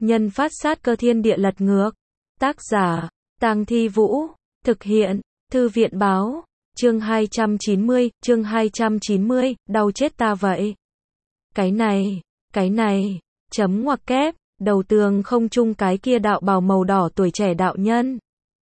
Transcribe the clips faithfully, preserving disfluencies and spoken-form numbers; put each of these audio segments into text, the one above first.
nhân phát sát cơ thiên địa lật ngược. Tác giả, Tang Thi Vũ. Thực hiện, Thư viện báo. Chương hai trăm chín mươi, chương hai trăm chín mươi, đau chết ta vậy. Cái này, cái này, chấm ngoặc kép, đầu tường không trung cái kia đạo bào màu đỏ tuổi trẻ đạo nhân.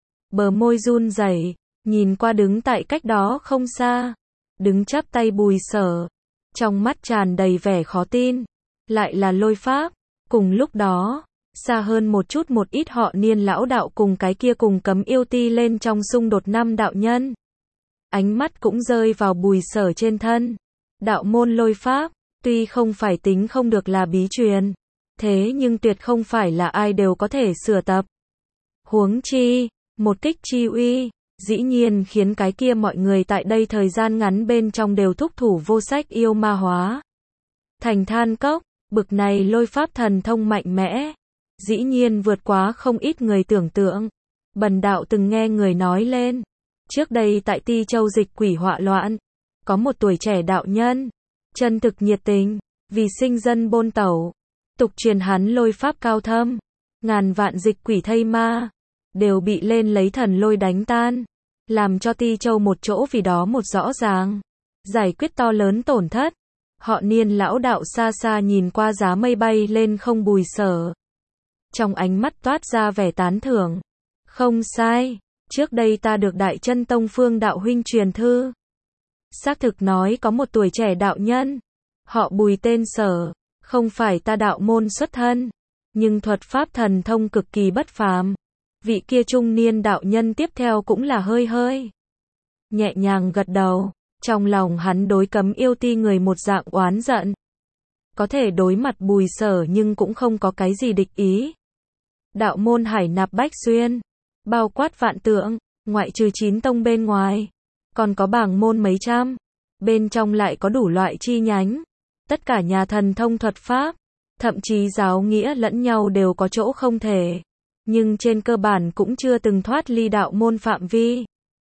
Bờ môi run rẩy, nhìn qua đứng tại cách đó không xa, đứng chắp tay Bùi Sở, trong mắt tràn đầy vẻ khó tin, lại là Lôi Pháp. Cùng lúc đó, xa hơn một chút một ít họ Niên lão đạo cùng cái kia cùng cấm yêu ti lên trong xung đột năm đạo nhân. Ánh mắt cũng rơi vào Bùi Sở trên thân. Đạo môn Lôi Pháp, tuy không phải tính không được là bí truyền, thế nhưng tuyệt không phải là ai đều có thể sửa tập. Huống chi, một kích chi uy, dĩ nhiên khiến cái kia mọi người tại đây thời gian ngắn bên trong đều thúc thủ vô sách yêu ma hóa thành than cốc. Bực này Lôi Pháp thần thông mạnh mẽ, dĩ nhiên vượt quá không ít người tưởng tượng. Bần đạo từng nghe người nói lên, trước đây tại Ti Châu dịch quỷ họa loạn, có một tuổi trẻ đạo nhân, chân thực nhiệt tình, vì sinh dân bôn tẩu, tục truyền hắn Lôi Pháp cao thâm, ngàn vạn dịch quỷ thây ma, đều bị lên lấy thần lôi đánh tan, làm cho Ti Châu một chỗ vì đó một rõ ràng, giải quyết to lớn tổn thất. Họ Niên lão đạo xa xa nhìn qua giá mây bay lên không Bùi Sở, trong ánh mắt toát ra vẻ tán thưởng. Không sai, trước đây ta được Đại Chân Tông Phương đạo huynh truyền thư, xác thực nói có một tuổi trẻ đạo nhân, họ Bùi tên Sở, không phải ta đạo môn xuất thân, nhưng thuật pháp thần thông cực kỳ bất phàm. Vị kia trung niên đạo nhân tiếp theo cũng là hơi hơi nhẹ nhàng gật đầu. Trong lòng hắn đối cấm yêu ti người một dạng oán giận. Có thể đối mặt Bùi Sở nhưng cũng không có cái gì địch ý. Đạo môn Hải Nạp Bách Xuyên, bao quát vạn tượng, ngoại trừ chín tông bên ngoài, còn có bảng môn mấy trăm, bên trong lại có đủ loại chi nhánh. Tất cả nhà thần thông thuật pháp, thậm chí giáo nghĩa lẫn nhau đều có chỗ không thể. Nhưng trên cơ bản cũng chưa từng thoát ly đạo môn phạm vi.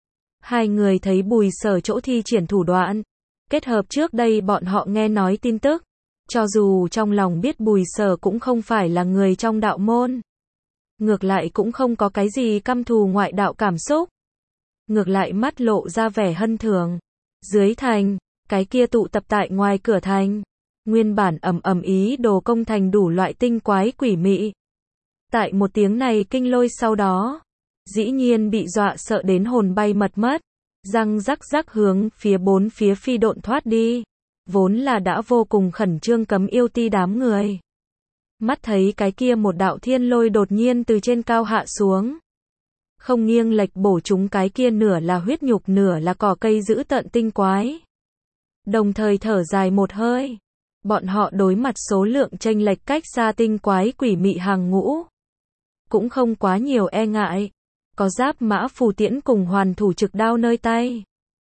Hai người thấy Bùi Sở chỗ thi triển thủ đoạn, kết hợp trước đây bọn họ nghe nói tin tức, cho dù trong lòng biết Bùi Sở cũng không phải là người trong đạo môn, ngược lại cũng không có cái gì căm thù ngoại đạo cảm xúc, ngược lại mắt lộ ra vẻ hân thường. Dưới thành, cái kia tụ tập tại ngoài cửa thành, nguyên bản ầm ầm ý đồ công thành đủ loại tinh quái quỷ mị, tại một tiếng này kinh lôi sau đó, dĩ nhiên bị dọa sợ đến hồn bay mật mất, răng rắc rắc hướng phía bốn phía phi độn thoát đi, vốn là đã vô cùng khẩn trương cấm yêu ti đám người. Mắt thấy cái kia một đạo thiên lôi đột nhiên từ trên cao hạ xuống, không nghiêng lệch bổ chúng cái kia nửa là huyết nhục nửa là cỏ cây giữ tận tinh quái. Đồng thời thở dài một hơi, bọn họ đối mặt số lượng chênh lệch cách xa tinh quái quỷ mị hàng ngũ, cũng không quá nhiều e ngại. Có giáp mã phù tiễn cùng hoàn thủ trực đao nơi tay,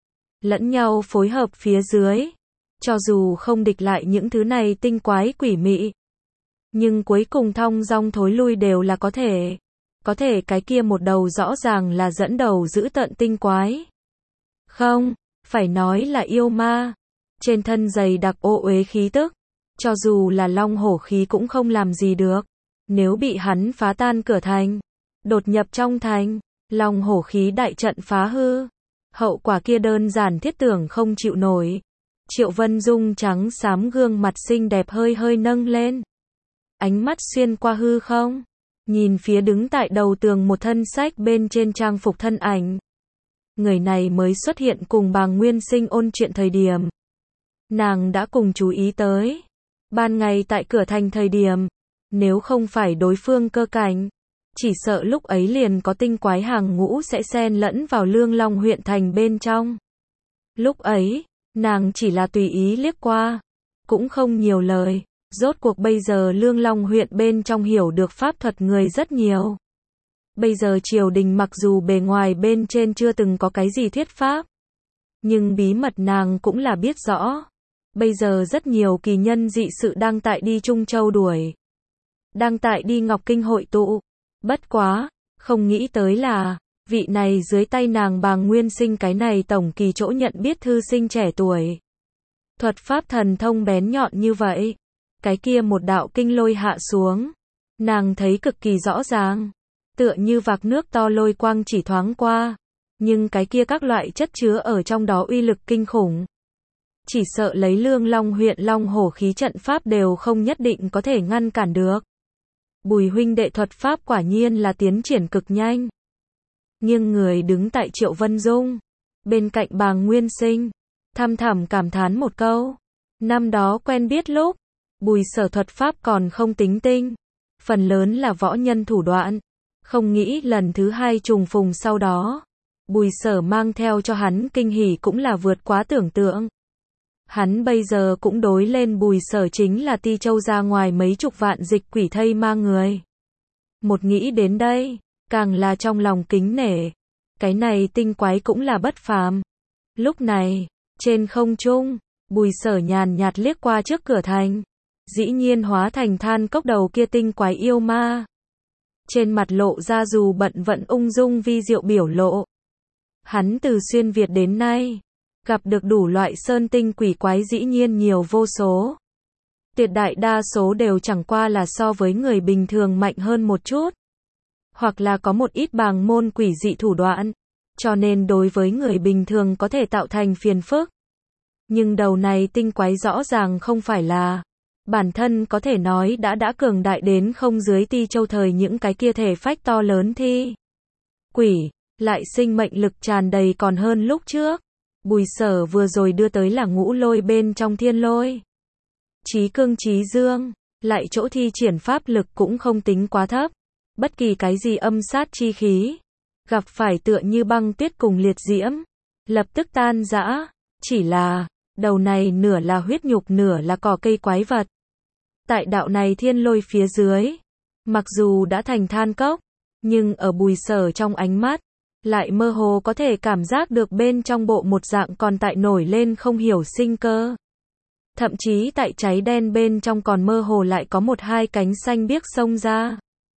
lẫn nhau phối hợp phía dưới, cho dù không địch lại những thứ này tinh quái quỷ mị, nhưng cuối cùng thong dong thối lui đều là có thể. Có thể cái kia một đầu rõ ràng là dẫn đầu giữ tận tinh quái, không, phải nói là yêu ma, trên thân dày đặc ô uế khí tức, cho dù là long hổ khí cũng không làm gì được. Nếu bị hắn phá tan cửa thành, đột nhập trong thành, long hổ khí đại trận phá hư, hậu quả kia đơn giản thiết tưởng không chịu nổi. Triệu Vân Dung trắng xám gương mặt xinh đẹp hơi hơi nâng lên, ánh mắt xuyên qua hư không, nhìn phía đứng tại đầu tường một thân sách bên trên trang phục thân ảnh. Người này mới xuất hiện cùng Bàng Nguyên Sinh ôn chuyện thời điểm, nàng đã cùng chú ý tới. Ban ngày tại cửa thành thời điểm, nếu không phải đối phương cơ cảnh, chỉ sợ lúc ấy liền có tinh quái hàng ngũ sẽ xen lẫn vào Lương Long huyện thành bên trong. Lúc ấy, nàng chỉ là tùy ý liếc qua, cũng không nhiều lời. Rốt cuộc bây giờ Lương Long huyện bên trong hiểu được pháp thuật người rất nhiều. Bây giờ triều đình mặc dù bề ngoài bên trên chưa từng có cái gì thuyết pháp, nhưng bí mật nàng cũng là biết rõ. Bây giờ rất nhiều kỳ nhân dị sự đang tại đi Trung Châu đuổi, đang tại đi Ngọc Kinh hội tụ. Bất quá, không nghĩ tới là, vị này dưới tay nàng Bàng Nguyên Sinh cái này tổng kỳ chỗ nhận biết thư sinh trẻ tuổi. Thuật pháp thần thông bén nhọn như vậy, cái kia một đạo kinh lôi hạ xuống, Nàng thấy cực kỳ rõ ràng, tựa như vạc nước to lôi quang chỉ thoáng qua, nhưng cái kia các loại chất chứa ở trong đó uy lực kinh khủng. Chỉ sợ lấy Lương Long huyện Long Hổ khí trận pháp đều không nhất định có thể ngăn cản được. Bùi huynh đệ thuật pháp quả nhiên là tiến triển cực nhanh. Nghiêng người đứng tại Triệu Vân Dung, bên cạnh Bàng Nguyên Sinh, thăm thẳm cảm thán một câu. Năm đó quen biết lúc, Bùi Sở thuật pháp còn không tính tinh, phần lớn là võ nhân thủ đoạn. Không nghĩ lần thứ hai trùng phùng sau đó, Bùi Sở mang theo cho hắn kinh hỉ cũng là vượt quá tưởng tượng. Hắn bây giờ cũng đối lên Bùi Sở chính là Ti Châu ra ngoài mấy chục vạn dịch quỷ thây ma người. Một nghĩ đến đây, càng là trong lòng kính nể. Cái này tinh quái cũng là bất phàm. Lúc này, trên không trung, Bùi Sở nhàn nhạt liếc qua trước cửa thành. Dĩ nhiên hóa thành than cốc đầu kia tinh quái yêu ma. Trên mặt lộ ra dù bận vận ung dung vi diệu biểu lộ. Hắn từ xuyên Việt đến nay, gặp được đủ loại sơn tinh quỷ quái dĩ nhiên nhiều vô số. Tuyệt đại đa số đều chẳng qua là so với người bình thường mạnh hơn một chút. Hoặc là có một ít bàng môn quỷ dị thủ đoạn. Cho nên đối với người bình thường có thể tạo thành phiền phức. Nhưng đầu này tinh quái rõ ràng không phải là. Bản thân có thể nói đã đã cường đại đến không dưới Ti Châu thời những cái kia thể phách to lớn thi. Quỷ, lại sinh mệnh lực tràn đầy còn hơn lúc trước. Bùi Sở vừa rồi đưa tới là ngũ lôi bên trong thiên lôi. Chí cương chí dương, lại chỗ thi triển pháp lực cũng không tính quá thấp. Bất kỳ cái gì âm sát chi khí, gặp phải tựa như băng tuyết cùng liệt diễm, lập tức tan rã. Chỉ là, đầu này nửa là huyết nhục nửa là cỏ cây quái vật. Tại đạo này thiên lôi phía dưới, mặc dù đã thành than cốc, nhưng ở Bùi Sở trong ánh mắt, lại mơ hồ có thể cảm giác được bên trong bộ một dạng còn tại nổi lên không hiểu sinh cơ. Thậm chí tại cháy đen bên trong còn mơ hồ lại có một hai cánh xanh biếc xông ra.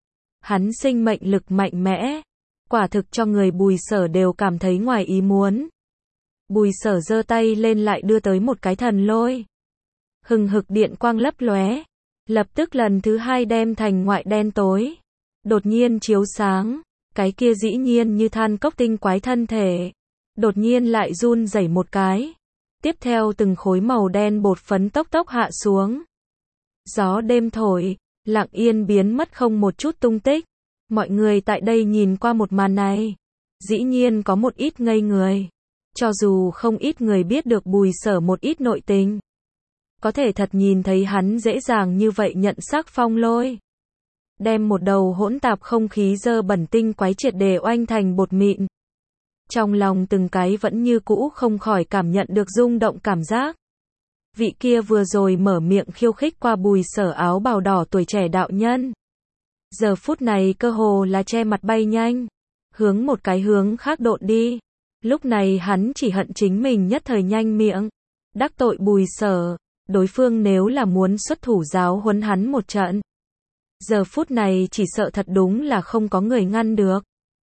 Hắn sinh mệnh lực mạnh mẽ, quả thực cho người Bùi Sở đều cảm thấy ngoài ý muốn. Bùi Sở giơ tay lên lại đưa tới một cái thần lôi. Hừng hực điện quang lấp lóe, lập tức lần thứ hai đem thành ngoại đen tối. Đột nhiên chiếu sáng, cái kia dĩ nhiên như than cốc tinh quái thân thể. Đột nhiên lại run rẩy một cái. Tiếp theo từng khối màu đen bột phấn tốc tốc hạ xuống. Gió đêm thổi, lặng yên biến mất không một chút tung tích. Mọi người tại đây nhìn qua một màn này, dĩ nhiên có một ít ngây người. Cho dù không ít người biết được Bùi Sở một ít nội tình, có thể thật nhìn thấy hắn dễ dàng như vậy nhận sắc phong lôi. Đem một đầu hỗn tạp không khí dơ bẩn tinh quái triệt để oanh thành bột mịn. Trong lòng từng cái vẫn như cũ không khỏi cảm nhận được rung động cảm giác. Vị kia vừa rồi mở miệng khiêu khích qua Bùi Sở áo bào đỏ tuổi trẻ đạo nhân. Giờ phút này cơ hồ là che mặt bay nhanh, hướng một cái hướng khác độn đi. Lúc này hắn chỉ hận chính mình nhất thời nhanh miệng, đắc tội Bùi Sở, đối phương nếu là muốn xuất thủ giáo huấn hắn một trận. Giờ phút này chỉ sợ thật đúng là không có người ngăn được.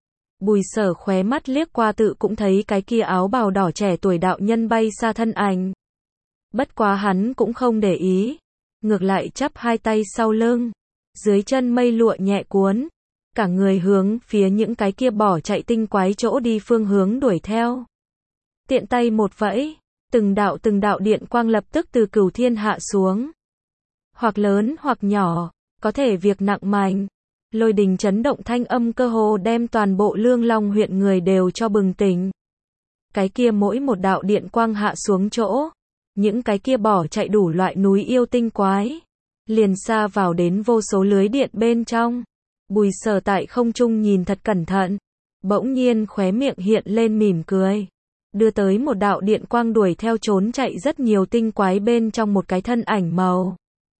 Bùi Sở khóe mắt liếc qua tự cũng thấy cái kia áo bào đỏ trẻ tuổi đạo nhân bay xa thân ảnh. Bất quá hắn cũng không để ý, ngược lại chắp hai tay sau lưng, dưới chân mây lụa nhẹ cuốn, cả người hướng phía những cái kia bỏ chạy tinh quái chỗ đi phương hướng đuổi theo. Tiện tay một vẫy, từng đạo từng đạo điện quang lập tức từ cửu thiên hạ xuống. Hoặc lớn hoặc nhỏ, có thể việc nặng mạnh. Lôi đình chấn động thanh âm cơ hồ đem toàn bộ Lương Long huyện người đều cho bừng tỉnh. Cái kia mỗi một đạo điện quang hạ xuống chỗ, những cái kia bỏ chạy đủ loại núi yêu tinh quái, liền xa vào đến vô số lưới điện bên trong. Bùi Sở tại không trung nhìn thật cẩn thận, bỗng nhiên khóe miệng hiện lên mỉm cười, đưa tới một đạo điện quang đuổi theo trốn chạy rất nhiều tinh quái bên trong một cái thân ảnh màu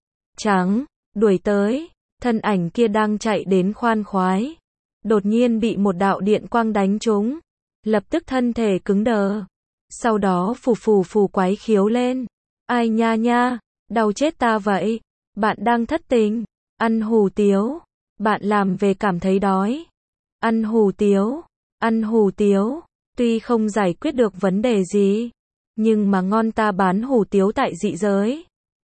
trắng, đuổi tới, thân ảnh kia đang chạy đến khoan khoái, đột nhiên bị một đạo điện quang đánh trúng, lập tức thân thể cứng đờ, sau đó phù phù phù quái khiếu lên, ai nha nha, đau chết ta vậy, bạn đang thất tình, ăn hủ tiếu, bạn làm về cảm thấy đói, ăn hủ tiếu, ăn hủ tiếu, tuy không giải quyết được vấn đề gì, nhưng mà ngon ta bán hủ tiếu tại dị giới,